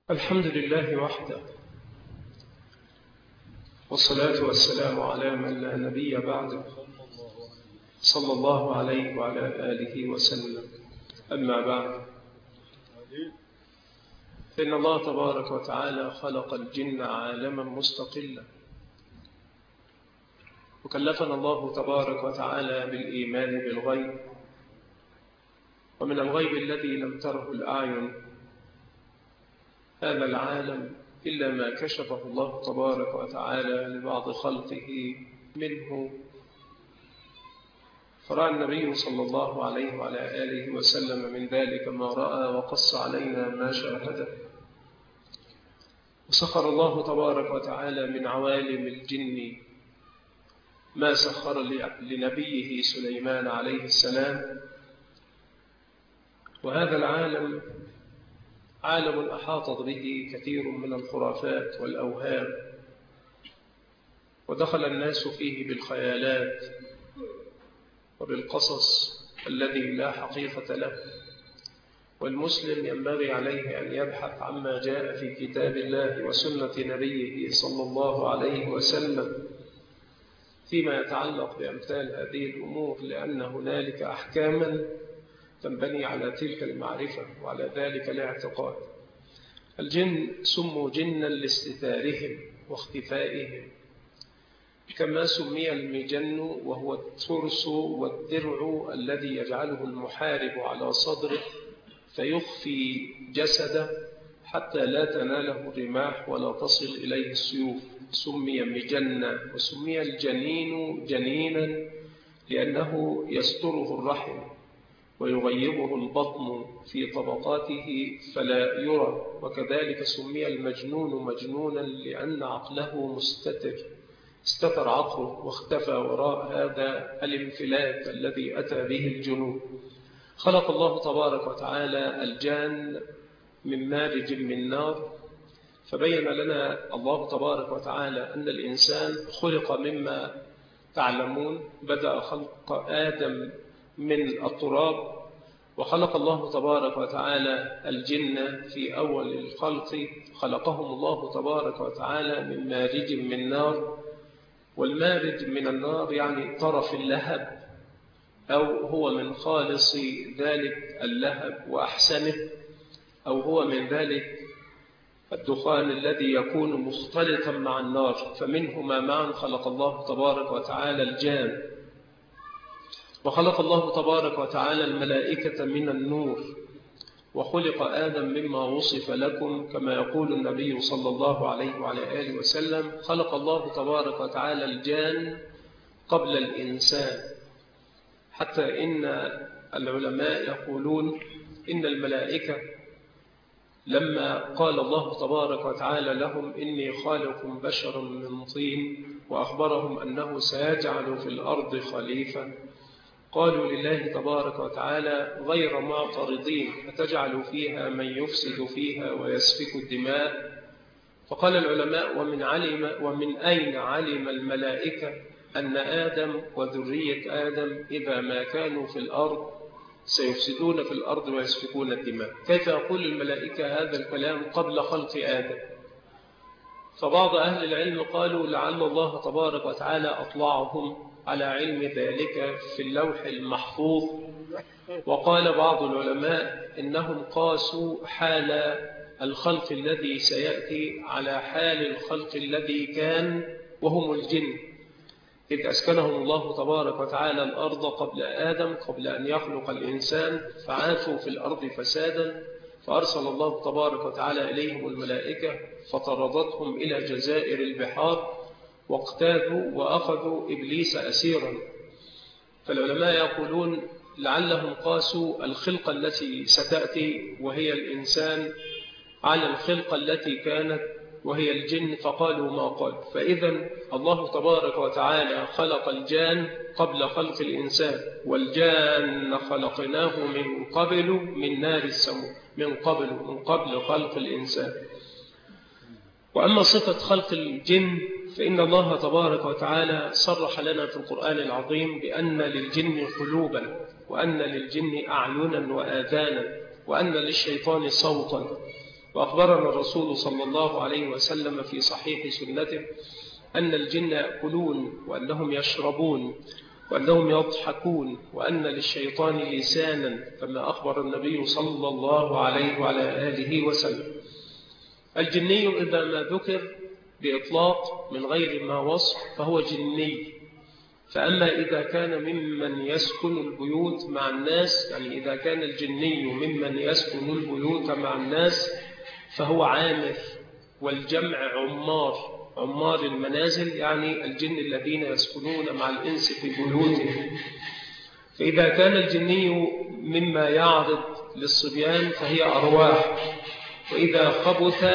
الحمد لله وحده، والصلاة والسلام على من لا نبي بعده، صلى الله عليه وعلى آله وسلم. أما بعد، فإن الله تبارك وتعالى خلق الجن عالما مستقلا، وكلفنا الله تبارك وتعالى بالإيمان بالغيب، ومن الغيب الذي لم تره الأعين هذا العالم إلا ما كشفه الله تبارك وتعالى لبعض خلقه منه. فرأى النبي صلى الله عليه وعلى آله وسلم من ذلك ما رأى، وقص علينا ما شاهده. وسخر الله تبارك وتعالى من عوالم الجن ما سخر لنبيه سليمان عليه السلام. وهذا العالم عالم أحاطت به كثير من الخرافات والأوهام، ودخل الناس فيه بالخيالات وبالقصص الذي لا حقيقة له. والمسلم ينبغي عليه أن يبحث عما جاء في كتاب الله وسنة نبيه صلى الله عليه وسلم فيما يتعلق بأمثال هذه الأمور، لأن هنالك أحكاما تنبني على تلك المعرفة وعلى ذلك الاعتقاد. الجن سموا جنا لاستتارهم واختفائهم، كما سمي المجن وهو الترس والدرع الذي يجعله المحارب على صدره فيخفي جسده حتى لا تناله الرماح ولا تصل إليه السيوف. سمي مجنا. وسمي الجنين جنينا لأنه يستره الرحم ويغيبه البطن في طبقاته فلا يرى. وكذلك سمي المجنون مجنونا لأن عقله مستتر، استتر عقله واختفى وراء هذا الانفلات الذي أتى به الجنون. خلق الله تبارك وتعالى الجان من مارج من نار، فبين لنا الله تبارك وتعالى أن الإنسان خلق مما تعلمون. بدأ خلق آدم من التراب، وخلق الله تبارك وتعالى الجن في أول الخلق، خلقهم الله تبارك وتعالى من مارج من نار. والمارج من النار يعني طرف اللهب، أو هو من خالص ذلك اللهب وأحسنه، أو هو من ذلك الدخان الذي يكون مختلطا مع النار. فمنهما معا خلق الله تبارك وتعالى الجان. وخلق الله تبارك وتعالى الملائكة من النور، وخلق آدم مما وصف لكم، كما يقول النبي صلى الله عليه وعلى آله وسلم: خلق الله تبارك وتعالى الجان قبل الإنسان. حتى إن العلماء يقولون إن الملائكة لما قال الله تبارك وتعالى لهم: إني خالق بشرا من طين، وأخبرهم أنه سيجعل في الأرض خليفة، قالوا لله تبارك وتعالى غير معترضين: أتجعل فيها من يفسد فيها ويسفك الدماء؟ فقال العلماء: ومن أين علم الملائكة أن آدم وذرية آدم إذا ما كانوا في الأرض سيفسدون في الأرض ويسفكون الدماء؟ كيف يقول الملائكة هذا الكلام قبل خلق آدم؟ فبعض أهل العلم قالوا لعل الله تبارك وتعالى أطلعهم على علم ذلك في اللوح المحفوظ. وقال بعض العلماء إنهم قاسوا حال الخلق الذي سيأتي على حال الخلق الذي كان، وهم الجن، إذ أسكنهم الله تبارك وتعالى الأرض قبل آدم، قبل أن يخلق الإنسان، فعاثوا في الأرض فسادا، فأرسل الله تبارك وتعالى إليهم الملائكة فطردتهم إلى جزائر البحار، واقتادوا وأخذوا إبليس أسيرا. فالعلماء يقولون لعلهم قاسوا الخلقة التي ستأتي وهي الإنسان على الخلقة التي كانت وهي الجن، فقالوا ما قال. فإذا الله تبارك وتعالى خلق الجان قبل خلق الإنسان، والجان خلقناه من قبل من نار السموم، من قبل خلق الإنسان. وأما صفة خلق الجن فإن الله تبارك وتعالى صرح لنا في القرآن العظيم بأن للجن قلوبا، وأن للجن أعينا وآذانا، وأن للشيطان صوتا، وأخبرنا الرسول صلى الله عليه وسلم في صحيح سنته أن الجن يأكلون وأنهم يشربون وأنهم يضحكون وأن للشيطان لسانا، كما أخبر النبي صلى الله عليه وعلى آله وسلم. الجني إذا ما ذكر بإطلاق من غير ما وصف فهو جني. فأما إذا كان ممن يسكن البيوت مع الناس، يعني إذا كان الجني ممن يسكن البيوت مع الناس فهو عامر، والجمع عمار المنازل، يعني الجن الذين يسكنون مع الإنس في بيوتهم. فإذا كان الجني مما يعرض للصبيان فهي أرواح. وإذا خبث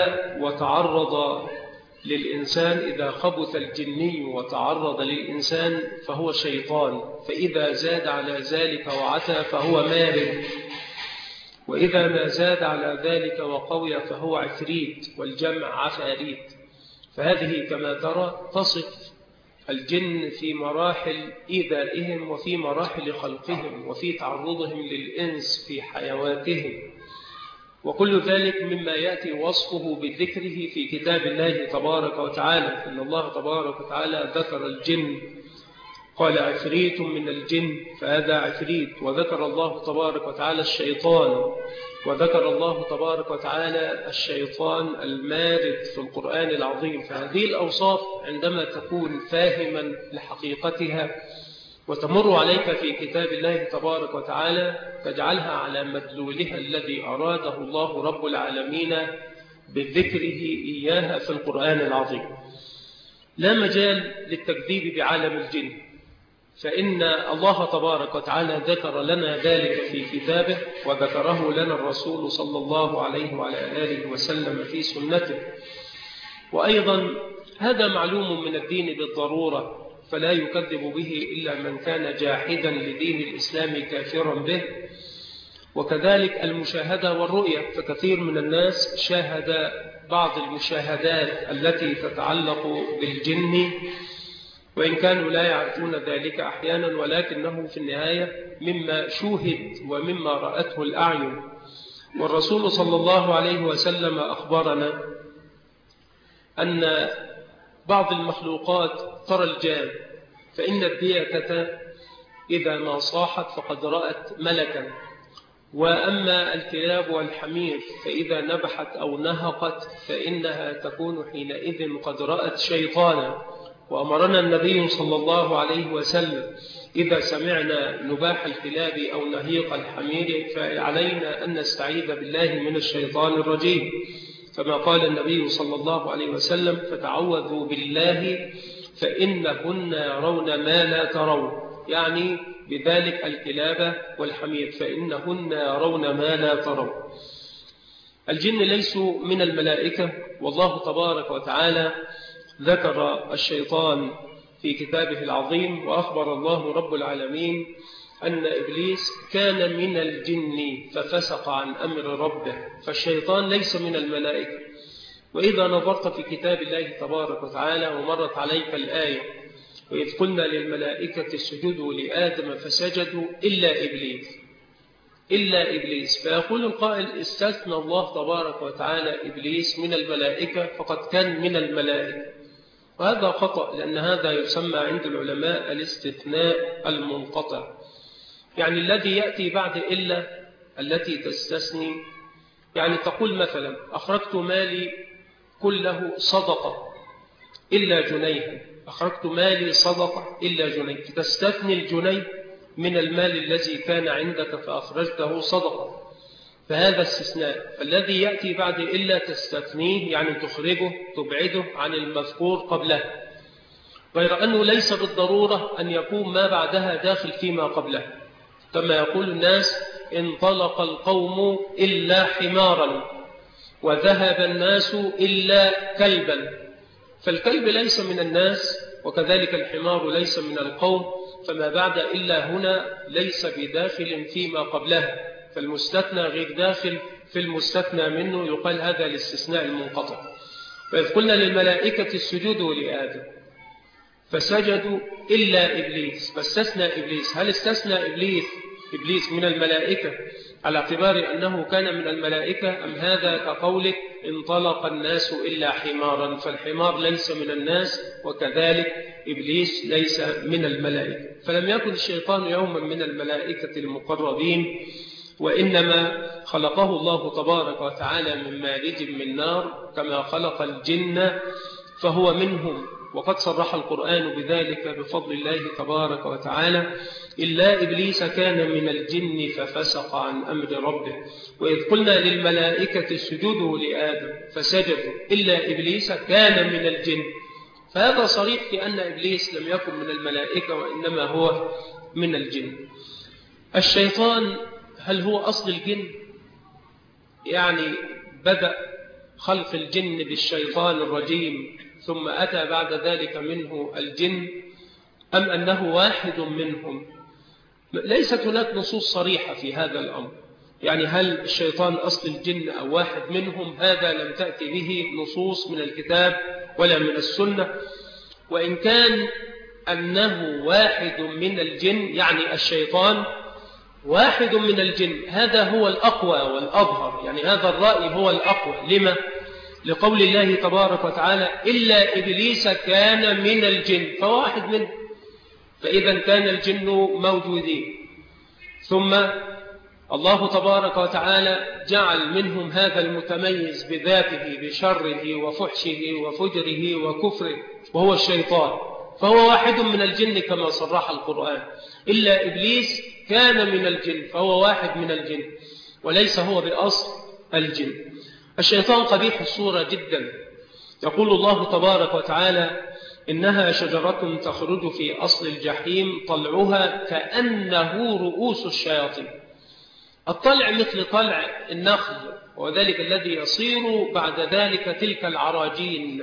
وتعرض للإنسان، إذا خبث الجني وتعرض للإنسان فهو شيطان. فإذا زاد على ذلك وعتى فهو مارد، وإذا ما زاد على ذلك وقوي فهو عفريت، والجمع عفاريت. فهذه كما ترى تصف الجن في مراحل إيذائهم وفي مراحل خلقهم وفي تعرضهم للإنس في حيواتهم، وكل ذلك مما يأتي وصفه بذكره في كتاب الله تبارك وتعالى. إن الله تبارك وتعالى ذكر الجن، قال عفريت من الجن، فهذا عفريت. وذكر الله تبارك وتعالى الشيطان، وذكر الله تبارك وتعالى الشيطان المارد في القرآن العظيم. فهذه الأوصاف عندما تكون فاهما لحقيقتها وتمر عليك في كتاب الله تبارك وتعالى تجعلها على مدلولها الذي أراده الله رب العالمين بذكره إياها في القرآن العظيم. لا مجال للتكذيب بعالم الجن، فإن الله تبارك وتعالى ذكر لنا ذلك في كتابه، وذكره لنا الرسول صلى الله عليه وعلى آله وسلم في سنته. وأيضا هذا معلوم من الدين بالضرورة، فلا يكذب به إلا من كان جاحدا لدين الإسلام كافرا به. وكذلك المشاهدة والرؤية، فكثير من الناس شاهد بعض المشاهدات التي تتعلق بالجن، وإن كانوا لا يعرفون ذلك أحيانا، ولكنه في النهاية مما شوهد ومما رأته الأعين. والرسول صلى الله عليه وسلم أخبرنا أن بعض المخلوقات ترى الجان، فإن الديكة إذا ما صاحت فقد رأت ملكا، وأما الكلاب والحمير فإذا نبحت أو نهقت فإنها تكون حينئذ قد رأت شيطانا. وأمرنا النبي صلى الله عليه وسلم إذا سمعنا نباح الكلاب أو نهيق الحمير فعلينا أن نستعيذ بالله من الشيطان الرجيم، كما قال النبي صلى الله عليه وسلم فتعوذوا بالله فإنهن يرون ما لا ترون، يعني بذلك الكلاب والحمير فإنهن يرون ما لا ترون. الجن ليسوا من الملائكة، والله تبارك وتعالى ذكر الشيطان في كتابه العظيم، وأخبر الله رب العالمين أن إبليس كان من الجن ففسق عن أمر ربه، فالشيطان ليس من الملائكة. وإذا نظرت في كتاب الله تبارك وتعالى ومرت عليك الآية وإذ قلنا للملائكة اسجدوا لآدم فسجدوا إلا إبليس، فيقول القائل استثنى الله تبارك وتعالى إبليس من الملائكة فقد كان من الملائكة، وهذا خطأ، لأن هذا يسمى عند العلماء الاستثناء المنقطع. يعني الذي يأتي بعد إلا التي تستثني، يعني تقول مثلا أخرجت مالي كله صدقة إلا جنيه، أخرجت مالي صدقة إلا جنيه، تستثني الجنيه من المال الذي كان عندك فأخرجته صدقة، فهذا استثناء. فالذي يأتي بعد إلا تستثنيه، يعني تخرجه تبعده عن المذكور قبله، غير أنه ليس بالضرورة أن يكون ما بعدها داخل فيما قبله، كما يقول الناس انطلق القوم إلا حمارا وذهب الناس إلا كلبا، فالكلب ليس من الناس وكذلك الحمار ليس من القوم، فما بعد إلا هنا ليس بداخل فيما قبلها، فالمستثنى غير داخل في المستثنى منه، يقال هذا الاستثناء المنقطع. فإذ قلنا للملائكة اسجدوا لآدم فسجدوا إلا إبليس، فاستثنى إبليس. هل استثنى إبليس من الملائكة على اعتبار أنه كان من الملائكة، أم هذا كقولك انطلق الناس إلا حمارا، فالحمار ليس من الناس، وكذلك إبليس ليس من الملائكة. فلم يكن الشيطان يوما من الملائكة المقربين، وإنما خلقه الله تبارك وتعالى من مارج من نار كما خلق الجن فهو منهم. وقد صرح القرآن بذلك بفضل الله تبارك وتعالى: إلا إبليس كان من الجن ففسق عن أمر ربه، وإذ قلنا للملائكة اسجدوا لآدم فسجدوا إلا إبليس كان من الجن. فهذا صريح في أن إبليس لم يكن من الملائكة، وإنما هو من الجن. الشيطان هل هو أصل الجن؟ يعني بدأ خلق الجن بالشيطان الرجيم ثم أتى بعد ذلك منه الجن، أم أنه واحد منهم؟ ليست هناك نصوص صريحة في هذا الأمر. يعني هل الشيطان أصل الجن أو واحد منهم؟ هذا لم تأتي به نصوص من الكتاب ولا من السنة. وإن كان أنه واحد من الجن، يعني الشيطان واحد من الجن، هذا هو الأقوى والأظهر، يعني هذا الرأي هو الأقوى. لما؟ لقول الله تبارك وتعالى: إلا إبليس كان من الجن، فواحد منه. فإذا كان الجن موجودين، ثم الله تبارك وتعالى جعل منهم هذا المتميز بذاته بشره وفحشه وفجره وكفره وهو الشيطان، فهو واحد من الجن كما صرح القرآن. إلا إبليس كان من الجن، فهو واحد من الجن وليس هو بأصل الجن. الشيطان قبيح الصورة جدا. يقول الله تبارك وتعالى: إنها شجرة تخرج في أصل الجحيم طلعها كأنه رؤوس الشياطين. الطلع مثل طلع النخل، وذلك الذي يصير بعد ذلك تلك العراجين،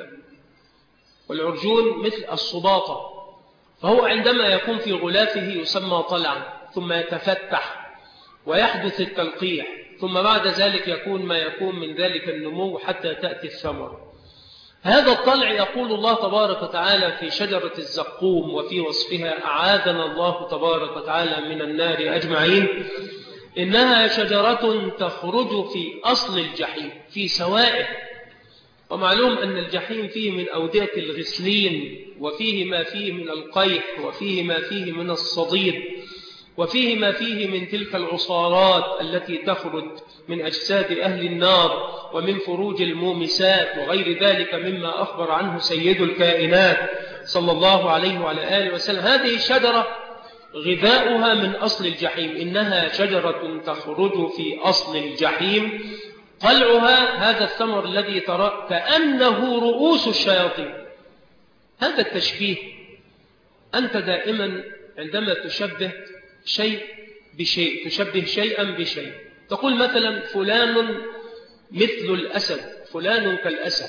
والعرجون مثل الصباطة. فهو عندما يكون في غلافه يسمى طلعا، ثم يتفتح ويحدث التلقيح، ثم بعد ذلك يكون ما يكون من ذلك النمو حتى تأتي الثمر. هذا الطلع يقول الله تبارك وتعالى في شجرة الزقوم وفي وصفها: أعاذنا الله تبارك وتعالى من النار أجمعين، إنها شجرة تخرج في أصل الجحيم في سوائه. ومعلوم أن الجحيم فيه من أودية الغسلين، وفيه ما فيه من القيح، وفيه ما فيه من الصديد، وفيه ما فيه من تلك العصارات التي تخرج من أجساد أهل النار ومن فروج المومسات وغير ذلك مما أخبر عنه سيد الكائنات صلى الله عليه وعلى آله وسلم. هذه الشجرة غذاؤها من أصل الجحيم. إنها شجرة تخرج في أصل الجحيم طلعها، هذا الثمر الذي ترى، كأنه رؤوس الشياطين. هذا التشبيه، أنت دائما عندما تشبه شيء بشيء، تشبه شيئا بشيء. تقول مثلا: فلان مثل الأسد، فلان كالأسد.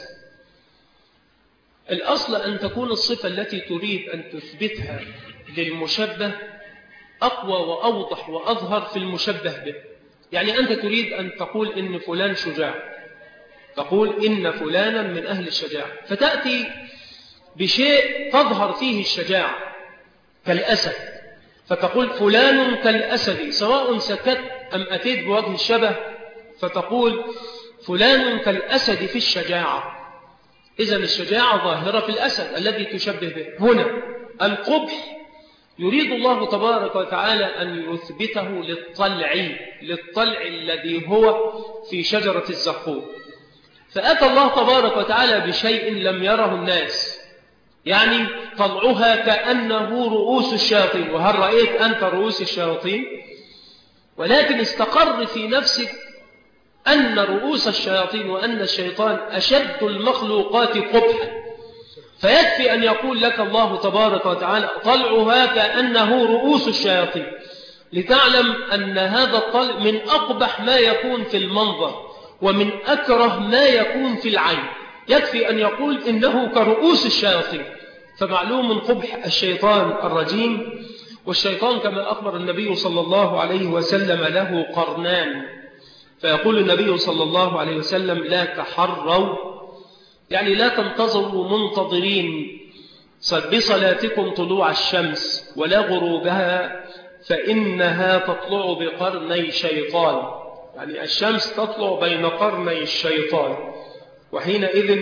الأصل أن تكون الصفة التي تريد أن تثبتها للمشبه أقوى وأوضح وأظهر في المشبه به. يعني أنت تريد أن تقول إن فلان شجاع، تقول إن فلانا من أهل الشجاعة، فتأتي بشيء تظهر فيه الشجاعة كالأسد، فتقول فلان كالأسد، سواء سكت أم أتيت بوجه الشبه فتقول فلان كالأسد في الشجاعة. إذن الشجاعة ظاهرة في الأسد الذي تشبه به. هنا القبح يريد الله تبارك وتعالى أن يثبته للطلع الذي هو في شجرة الزقوم. فأتى الله تبارك وتعالى بشيء لم يره الناس، يعني طلعها كأنه رؤوس الشياطين. وهل رأيت أنت رؤوس الشياطين؟ ولكن استقر في نفسك أن رؤوس الشياطين وأن الشيطان أشد المخلوقات قبحا، فيكفي أن يقول لك الله تبارك وتعالى طلعها كأنه رؤوس الشياطين، لتعلم أن هذا الطلع من أقبح ما يكون في المنظر ومن أكره ما يكون في العين. يكفي أن يقول إنه كرؤوس الشياطين. فمعلوم قبح الشيطان الرجيم. والشيطان كما أخبر النبي صلى الله عليه وسلم له قرنان، فيقول النبي صلى الله عليه وسلم: لا تحروا، يعني لا تنتظروا منتظرين بصلاتكم طلوع الشمس ولا غروبها، فإنها تطلع بقرني شيطان، يعني الشمس تطلع بين قرني الشيطان، وحينئذ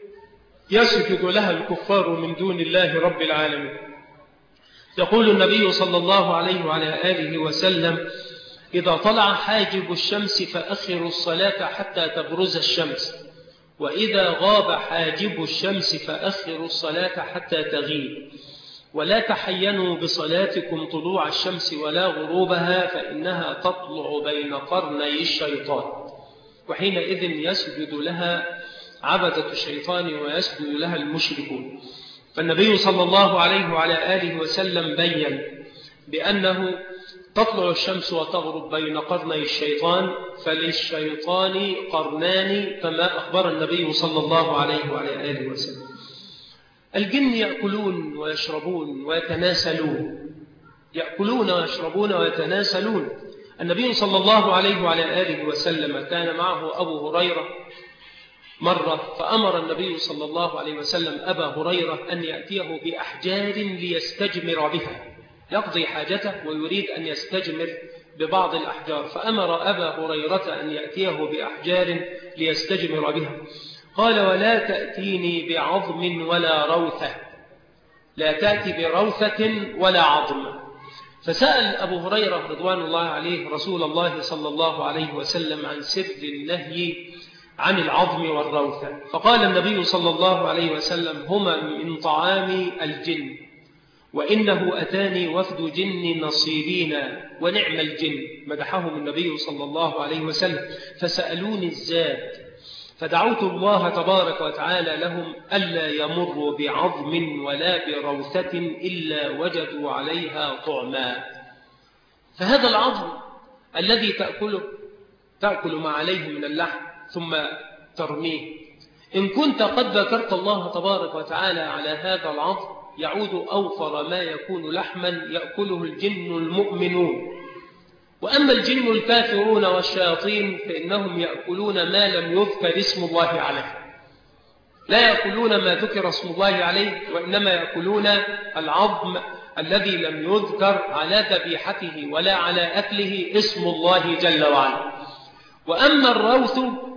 يسجد لها الكفار من دون الله رب العالمين. يقول النبي صلى الله عليه وعلى آله وسلم: إذا طلع حاجب الشمس فأخروا الصلاة حتى تبرز الشمس، وإذا غاب حاجب الشمس فأخروا الصلاة حتى تغيب، ولا تحينوا بصلاتكم طلوع الشمس ولا غروبها، فإنها تطلع بين قرني الشيطان. وحينئذ يسجد لها عبدة الشيطان ويسجد لها المشركون. فالنبي صلى الله عليه وعلى آله وسلم بيّن بأنه تطلع الشمس وتغرب بين قرني الشيطان، فللشيطان قرنان كما أخبر النبي صلى الله عليه وعلى آله وسلم. الجن يأكلون ويشربون ويتناسلون، يأكلون ويشربون ويتناسلون. النبي صلى الله عليه وعلى آله وسلم كان معه أبو هريرة مرة، فأمر النبي صلى الله عليه وسلم أبا هريرة أن يأتيه بأحجار ليستجمر بها، يقضي حاجته ويريد أن يستجمر ببعض الأحجار، فأمر أبا هريرة أن يأتيه بأحجار ليستجمر بها. قال: ولا تأتيني بعظم ولا روثة، لا تأتي بروثة ولا عظم. فسأل أبو هريرة رضوان الله عليه رسول الله صلى الله عليه وسلم عن سر النهي عن العظم والروثة، فقال النبي صلى الله عليه وسلم: هما من طعام الجن، وإنه أتاني وفد جن نصيبين ونعم الجن. مدحهم النبي صلى الله عليه وسلم. فسألوني الزاد، فدعوت الله تبارك وتعالى لهم ألا يمروا بعظم ولا بروثة إلا وجدوا عليها طعما. فهذا العظم الذي تأكل ما عليه من اللحم ثم ترميه، إن كنت قد ذكرت الله تبارك وتعالى على هذا العظم يعود أوفر ما يكون لحما يأكله الجن المؤمنون. وأما الجن الكافرون والشياطين فإنهم يأكلون ما لم يذكر اسم الله عليه، لا يأكلون ما ذكر اسم الله عليه، وإنما يأكلون العظم الذي لم يذكر على ذبيحته ولا على أكله اسم الله جل وعلا. وأما الروث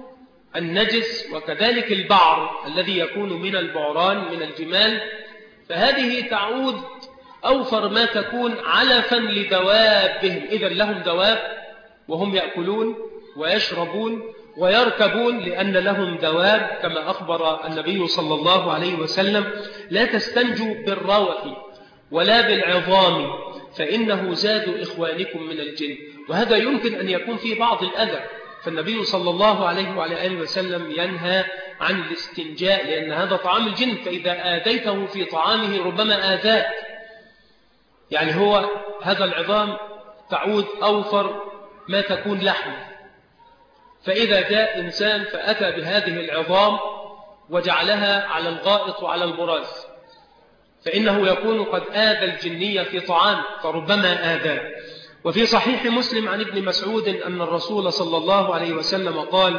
النجس وكذلك البعر الذي يكون من البعران من الجمال، فهذه تعود أوفر ما تكون علفا لدوابهم. إذن لهم دواب وهم يأكلون ويشربون ويركبون لأن لهم دواب، كما أخبر النبي صلى الله عليه وسلم: لا تستنجوا بالروث ولا بالعظام فإنه زاد إخوانكم من الجن. وهذا يمكن أن يكون فيه بعض الأذى، فالنبي صلى الله عليه وعلى آله وسلم ينهى عن الاستنجاء، لأن هذا طعام الجن، فإذا آذيته في طعامه ربما آذاك. يعني هو هذا العظام تعود أوفر ما تكون لحم، فإذا جاء إنسان فأتى بهذه العظام وجعلها على الغائط وعلى البراز فإنه يكون قد آذى الجنية في طعام فربما آذاه. وفي صحيح مسلم عن ابن مسعود أن الرسول صلى الله عليه وسلم قال: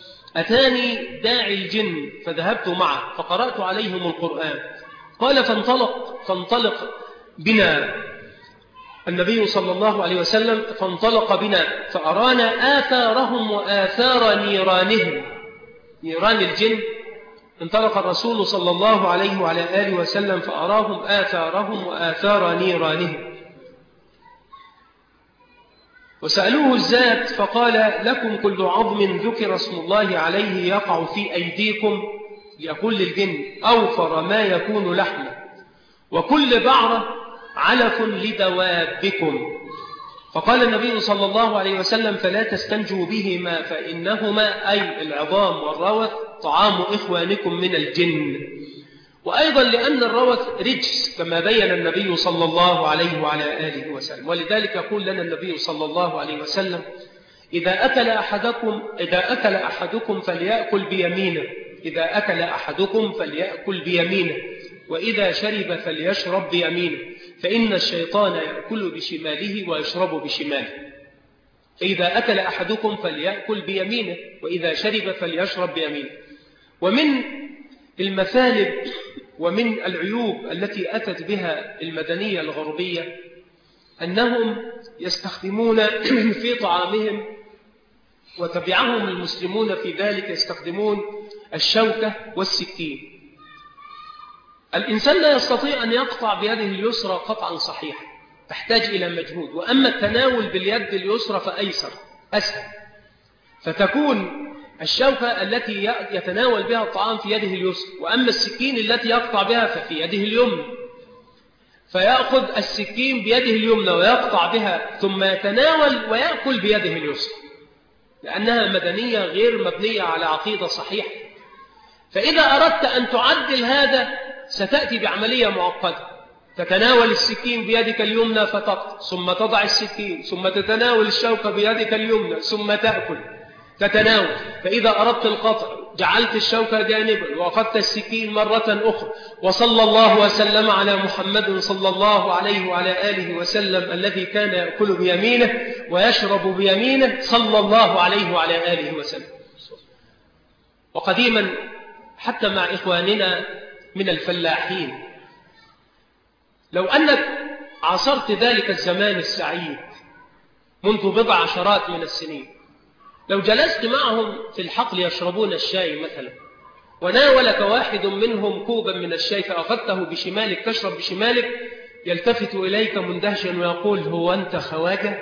أتاني داعي الجن فذهبت معه فقرأت عليهم القرآن. قال: فانطلق بنا النبي صلى الله عليه وسلم، فانطلق بنا فأرانا آثارهم وآثار نيرانهم، نيران الجن. انطلق الرسول صلى الله عليه وعلى آله وسلم فأراهم آثارهم وآثار نيرانهم، وسألوه الزاد فقال: لكم كل عظم ذكر اسم الله عليه يقع في أيديكم، ليقول للجن: أوفر ما يكون لحما، وكل بعرة علف لدوابكم. فقال النبي صلى الله عليه وسلم: فلا تستنجوا بهما فإنهما أي العظام والروث طعام إخوانكم من الجن. وأيضا لأن الروث رجس كما بين النبي صلى الله عليه وعلى آله وسلم، ولذلك يقول لنا النبي صلى الله عليه وسلم: إذا أكل أحدكم فليأكل بيمينه، إذا أكل أحدكم فليأكل بيمينه، وإذا شرب فليشرب بيمينه، فإن الشيطان يأكل بشماله ويشرب بشماله. فإذا أكل أحدكم فليأكل بيمينه، وإذا شرب فليشرب بيمينه. ومن المثالب ومن العيوب التي أتت بها المدنية الغربية أنهم يستخدمون في طعامهم، وتبعهم المسلمون في ذلك، يستخدمون الشوكة والسكين. الإنسان لا يستطيع أن يقطع بيده اليسرى قطعا صحيحا، تحتاج إلى مجهود، وأما التناول باليد اليسرى فأيسر أسهل، فتكون الشوكة التي يتناول بها الطعام في يده اليسرى، وأما السكين التي يقطع بها ففي يده اليمنى، فيأخذ السكين بيده اليمنى ويقطع بها ثم يتناول ويأكل بيده اليسرى، لأنها مدنية غير مبنية على عقيدة صحيحة. فإذا أردت أن تعدل هذا ستأتي بعملية معقدة، تتناول السكين بيدك اليمنى فتقطع، ثم تضع السكين، ثم تتناول الشوكة بيدك اليمنى، ثم تأكل تتناول. فإذا أردت القطع جعلت الشوكة جانبا وأخذت السكين مرة أخرى. وصلى الله وسلم على محمد صلى الله عليه وعلى آله وسلم الذي كان يأكل بيمينه ويشرب بيمينه صلى الله عليه وعلى آله وسلم. وقديما حتى مع إخواننا من الفلاحين، لو أنك عاصرت ذلك الزمان السعيد منذ بضع عشرات من السنين، لو جلست معهم في الحقل يشربون الشاي مثلا، وناولك واحد منهم كوبا من الشاي فأخذته بشمالك تشرب بشمالك، يلتفت إليك مندهشا ويقول: هو أنت خواجة؟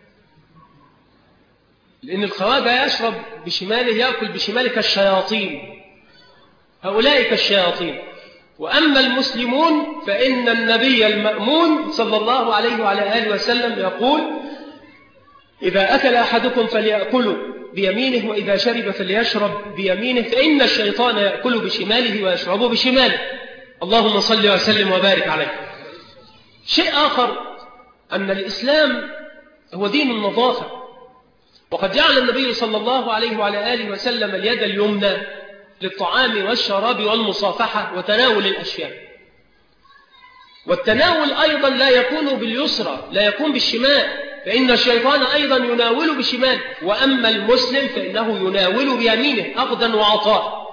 لأن الخواجة يشرب بشماله يأكل بشماله كالشياطين، هؤلاء كالشياطين. وأما المسلمون فإن النبي المأمون صلى الله عليه وعلى آله وسلم يقول: إذا أكل أحدكم فليأكل بيمينه، وإذا شرب فليشرب بيمينه، فإن الشيطان يأكل بشماله ويشرب بشماله. اللهم صل وسلم وبارك عليه. شيء آخر، أن الإسلام هو دين النظافة، وقد جعل النبي صلى الله عليه وعلى آله وسلم اليد اليمنى للطعام والشراب والمصافحة وتناول الأشياء، والتناول أيضا لا يكون باليسرى، لا يكون بالشمال، فإن الشيطان أيضا يناول بشمال، وأما المسلم فإنه يناول بيمينه أخذا وعطاء.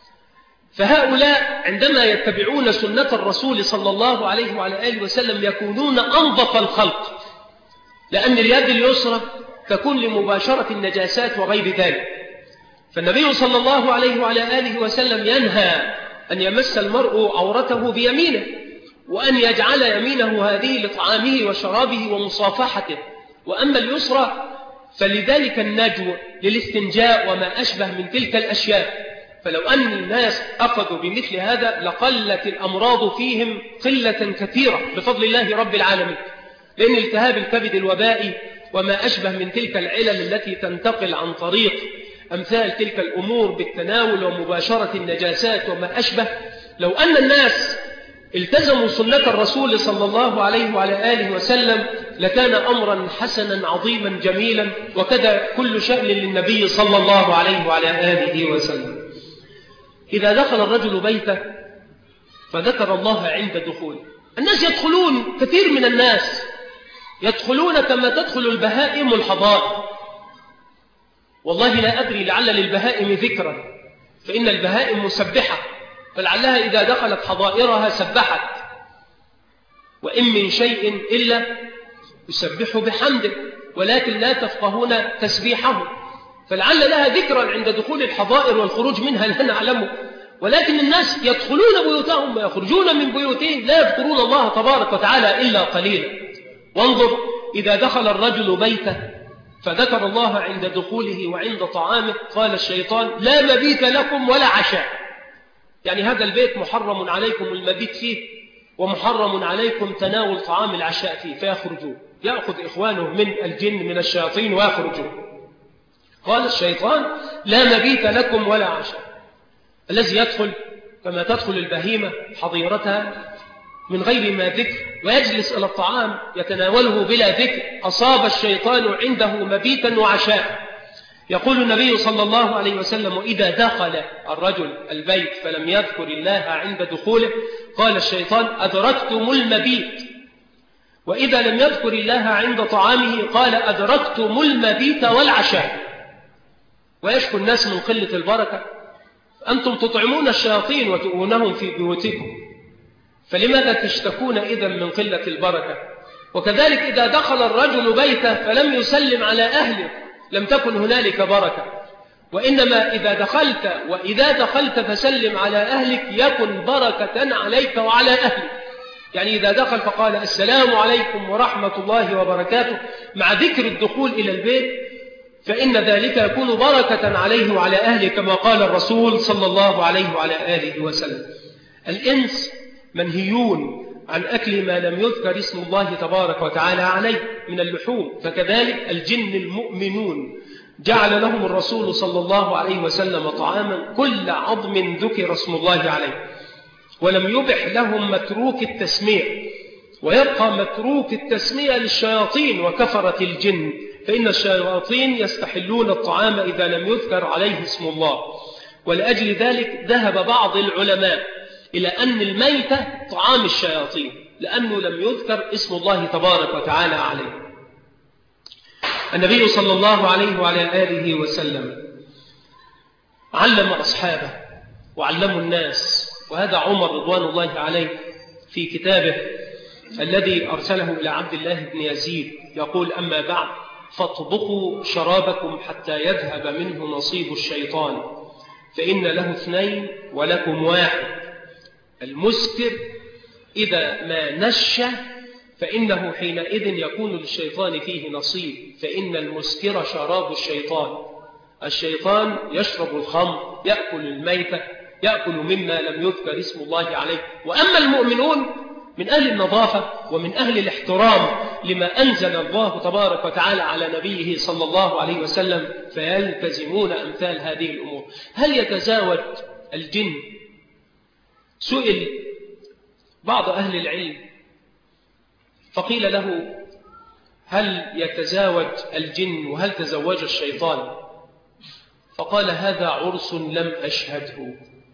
فهؤلاء عندما يتبعون سنة الرسول صلى الله عليه وعلى آله وسلم يكونون أنظف الخلق، لأن اليد اليسرى تكون لمباشرة النجاسات وغير ذلك. فالنبي صلى الله عليه وعلى آله وسلم ينهى أن يمس المرء عورته بيمينه، وأن يجعل يمينه هذه لطعامه وشرابه ومصافحته، وأما اليسرى فلذلك النجو للاستنجاء وما أشبه من تلك الأشياء. فلو أن الناس أخذوا بمثل هذا لقلت الأمراض فيهم قلة كثيرة بفضل الله رب العالمين، لأن التهاب الكبد الوبائي وما أشبه من تلك العلل التي تنتقل عن طريق أمثال تلك الأمور بالتناول ومباشرة النجاسات وما أشبه، لو أن الناس التزموا سنة الرسول صلى الله عليه وعلى آله وسلم لكان أمرا حسنا عظيما جميلا، وكذا كل شأن للنبي صلى الله عليه وعلى آله وسلم. إذا دخل الرجل بيته فذكر الله عند دخوله، الناس يدخلون، كثير من الناس يدخلون كما تدخل البهائم الحظائر. والله لا أدري، لعل للبهائم ذكرا، فإن البهائم مسبحة، فلعلها إذا دخلت حظائرها سبحت، وإن من شيء إلا يسبح بحمده ولكن لا تفقهون تسبيحه، فلعل لها ذكرا عند دخول الحظائر والخروج منها لا نعلمه. ولكن الناس يدخلون بيوتهم ويخرجون من بيوتهم لا يذكرون الله تبارك وتعالى إلا قليلا. وانظر، إذا دخل الرجل بيته فذكر الله عند دخوله وعند طعامه، قال الشيطان: لا مبيت لكم ولا عشاء، يعني هذا البيت محرم عليكم المبيت فيه، ومحرم عليكم تناول طعام العشاء فيه. فيخرجون، يأخذ إخوانه من الجن من الشياطين ويخرجون. قال الشيطان: لا مبيت لكم ولا عشاء. الذي يدخل كما تدخل البهيمة حظيرتها من غير ما ذكر ويجلس إلى الطعام يتناوله بلا ذكر، أصاب الشيطان عنده مبيتا وعشاء. يقول النبي صلى الله عليه وسلم: إذا دخل الرجل البيت فلم يذكر الله عند دخوله قال الشيطان: أدركتم المبيت. وإذا لم يذكر الله عند طعامه قال: أدركتم المبيت والعشاء. ويشكو الناس من قلة البركة، أنتم تطعمون الشياطين وتؤونهم في بيوتكم، فلماذا تشتكون إذن من قلة البركة؟ وكذلك إذا دخل الرجل بيته فلم يسلم على أهله لم تكن هنالك بركة، وإنما إذا دخلت فسلم على أهلك يكن بركة عليك وعلى أهلك. يعني إذا دخل فقال السلام عليكم ورحمة الله وبركاته مع ذكر الدخول إلى البيت، فإن ذلك يكون بركة عليه وعلى أهله، كما قال الرسول صلى الله عليه وعلى آله وسلم. الإنس منهيون عن أكل ما لم يذكر اسم الله تبارك وتعالى عليه من اللحوم، فكذلك الجن المؤمنون جعل لهم الرسول صلى الله عليه وسلم طعاما كل عظم ذكر اسم الله عليه، ولم يبح لهم متروك التسميع، ويبقى متروك التسمية للشياطين وكفرة الجن، فإن الشياطين يستحلون الطعام إذا لم يذكر عليه اسم الله. ولأجل ذلك ذهب بعض العلماء إلى أن الميتة طعام الشياطين لأنه لم يذكر اسم الله تبارك وتعالى عليه. النبي صلى الله عليه وعلى آله وسلم علم أصحابه وعلموا الناس، وهذا عمر رضوان الله عليه في كتابه الذي أرسله إلى عبد الله بن يزيد يقول: أما بعد فاطبقوا شرابكم حتى يذهب منه نصيب الشيطان، فإن له 2 ولكم 1. المسكر إذا ما نش فإنه حينئذ يكون للشيطان فيه نصيب، فإن المسكر شراب الشيطان. الشيطان يشرب الخمر، يأكل الميتة، يأكل مما لم يذكر اسم الله عليه. وأما المؤمنون من أهل النظافة ومن أهل الاحترام لما أنزل الله تبارك وتعالى على نبيه صلى الله عليه وسلم، فيلتزمون أمثال هذه الأمور. هل يتزاوج الجن؟ سئل بعض أهل العلم فقيل له: هل يتزاوج الجن وهل تزوج الشيطان؟ فقال: هذا عرس لم أشهده.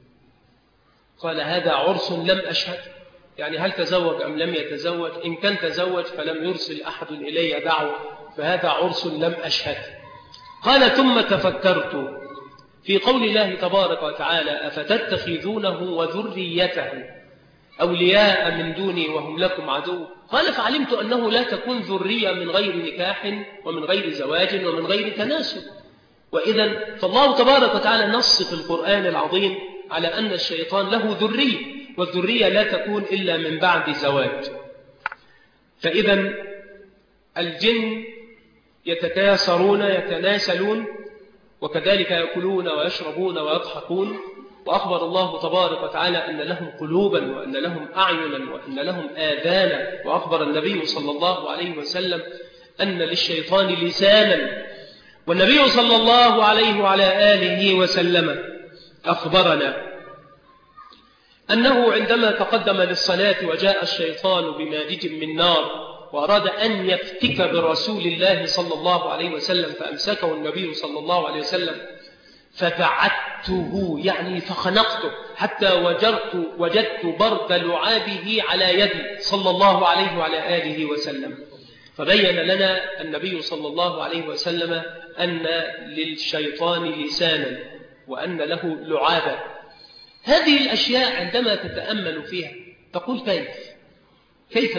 قال: هذا عرس لم أشهده، يعني هل تزوج أم لم يتزوج؟ إن كان تزوج فلم يرسل أحد إلي دعوة، فهذا عرس لم أشهده. قال: ثم تفكرت في قول الله تبارك وتعالى: أفتتخذونه وذريته أولياء من دوني وهم لكم عدو. قال: فعلمت أنه لا تكون ذرية من غير نكاح ومن غير زواج ومن غير تناسل. وإذا فالله تبارك وتعالى نص في القرآن العظيم على أن الشيطان له ذرية، والذرية لا تكون إلا من بعد زواج. فإذا الجن يتكاثرون يتناسلون، وكذلك يأكلون ويشربون ويضحكون. وأخبر الله تبارك وتعالى أن لهم قلوبا وأن لهم أعينا وأن لهم آذانا، وأخبر النبي صلى الله عليه وسلم أن للشيطان لسانا. والنبي صلى الله عليه وعلى آله وسلم أخبرنا أنه عندما تقدم للصلاة وجاء الشيطان بمارج من نار وأراد أن يفتك برسول الله صلى الله عليه وسلم، فأمسكه النبي صلى الله عليه وسلم فبعدته، يعني فخنقته حتى وجدت برد لعابه على يدي صلى الله عليه وعلى آله وسلم. فبين لنا النبي صلى الله عليه وسلم أن للشيطان لسانا وأن له لعابا. هذه الأشياء عندما تتأمل فيها تقول: كيف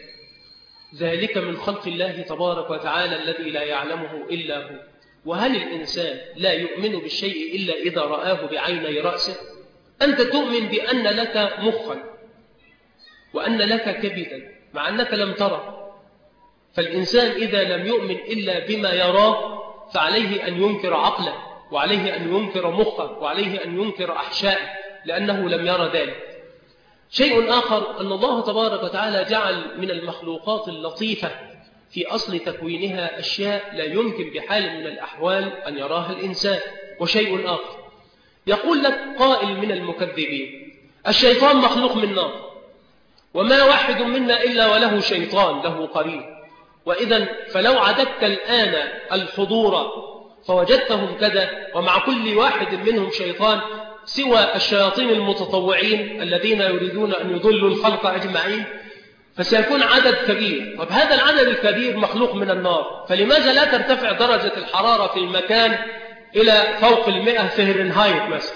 ذلك من خلق الله تبارك وتعالى الذي لا يعلمه إلا هو. وهل الإنسان لا يؤمن بالشيء إلا إذا رآه بعيني رأسه؟ أنت تؤمن بأن لك مخا وأن لك كبدا مع أنك لم ترى. فالإنسان إذا لم يؤمن إلا بما يراه فعليه أن ينكر عقله، وعليه أن ينكر مخه، وعليه أن ينكر أحشائه، لأنه لم يرى ذلك. شيء آخر أن الله تبارك وتعالى جعل من المخلوقات اللطيفة في أصل تكوينها أشياء لا يمكن بحال من الأحوال أن يراها الإنسان. وشيء آخر يقول لك قائل من المكذبين: الشيطان مخلوق من نار، وما واحد منا إلا وله شيطان له قرين. وإذا فلو عددت الآن الحضور فوجدتهم كذا، ومع كل واحد منهم شيطان، سوى الشياطين المتطوعين الذين يريدون أن يضلوا الخلق أجمعين، فسيكون عدد كبير. طب هذا العدد الكبير مخلوق من النار، فلماذا لا ترتفع درجة الحرارة في المكان إلى فوق 100 فهرنهايت مثلا؟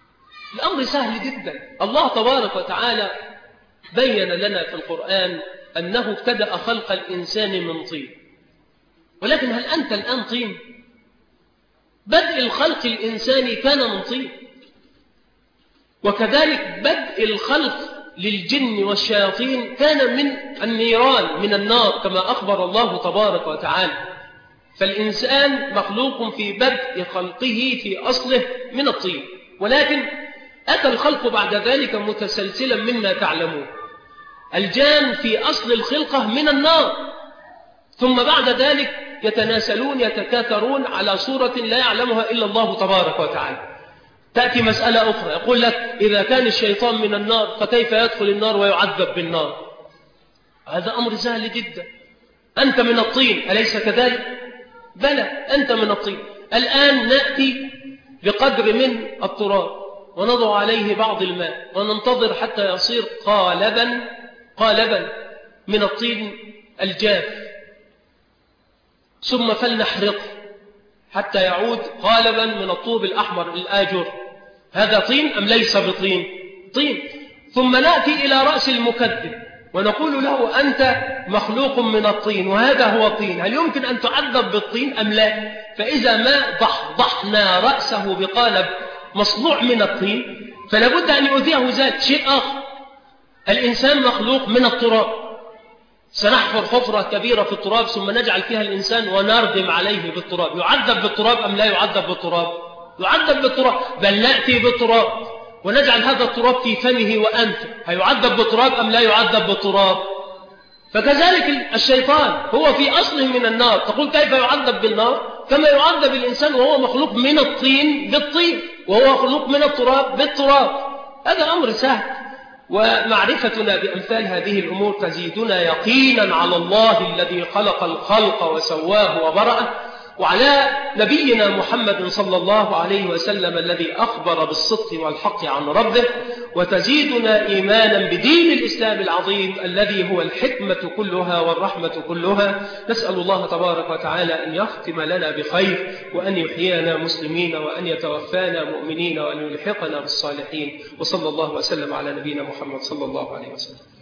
الأمر سهل جدا. الله تبارك وتعالى بين لنا في القرآن أنه ابتدأ خلق الإنسان من طين، ولكن هل أنت الآن طين؟ بدء الخلق الإنساني كان من طين، وكذلك بدء الخلق للجن والشياطين كان من النيران، من النار، كما أخبر الله تبارك وتعالى. فالإنسان مخلوق في بدء خلقه في أصله من الطين، ولكن أتى الخلق بعد ذلك متسلسلا مما تعلمون. الجان في أصل الخلقة من النار، ثم بعد ذلك يتناسلون يتكاثرون على صورة لا يعلمها إلا الله تبارك وتعالى. تأتي مسألة أخرى، يقول لك إذا كان الشيطان من النار فكيف يدخل النار ويعذب بالنار؟ هذا أمر سهل جدا، أنت من الطين أليس كذلك؟ بلى، أنت من الطين. الآن نأتي بقدر من التراب ونضع عليه بعض الماء وننتظر حتى يصير قالبا من الطين الجاف، ثم فلنحرقه حتى يعود قالبا من الطوب الأحمر الآجر. هذا طين أم ليس بطين؟ طين. ثم نأتي إلى رأس المكذب ونقول له أنت مخلوق من الطين وهذا هو الطين، هل يمكن أن تعذب بالطين أم لا؟ فإذا ما ضحنا رأسه بقالب مصنوع من الطين فلا بد أن يؤذيه ذات شيء آخر. الإنسان مخلوق من التراب، سنحفر حفرة كبيرة في التراب ثم نجعل فيها الإنسان ونردم عليه بالتراب، يعذب بالتراب أم لا يعذب بالتراب؟ يعذب بالتراب، بل نأتي بالتراب ونجعل هذا التراب في فمه وأنفه، هيعذب بالتراب أم لا يعذب بالتراب؟ فكذلك الشيطان هو في أصله من النار، تقول كيف يعذب بالنار؟ كما يعذب الإنسان وهو مخلوق من الطين بالطين، وهو مخلوق من التراب بالتراب. هذا أمر سهل، ومعرفتنا بأمثال هذه الأمور تزيدنا يقينا على الله الذي خلق الخلق وسواه وبرأه، وعلى نبينا محمد صلى الله عليه وسلم الذي أخبر بالصدق والحق عن ربه، وتزيدنا إيمانا بدين الإسلام العظيم الذي هو الحكمة كلها والرحمة كلها. نسأل الله تبارك وتعالى أن يختم لنا بخير، وأن يحيينا مسلمين، وأن يتوفانا مؤمنين، وأن يلحقنا بالصالحين. وصلى الله وسلم على نبينا محمد صلى الله عليه وسلم.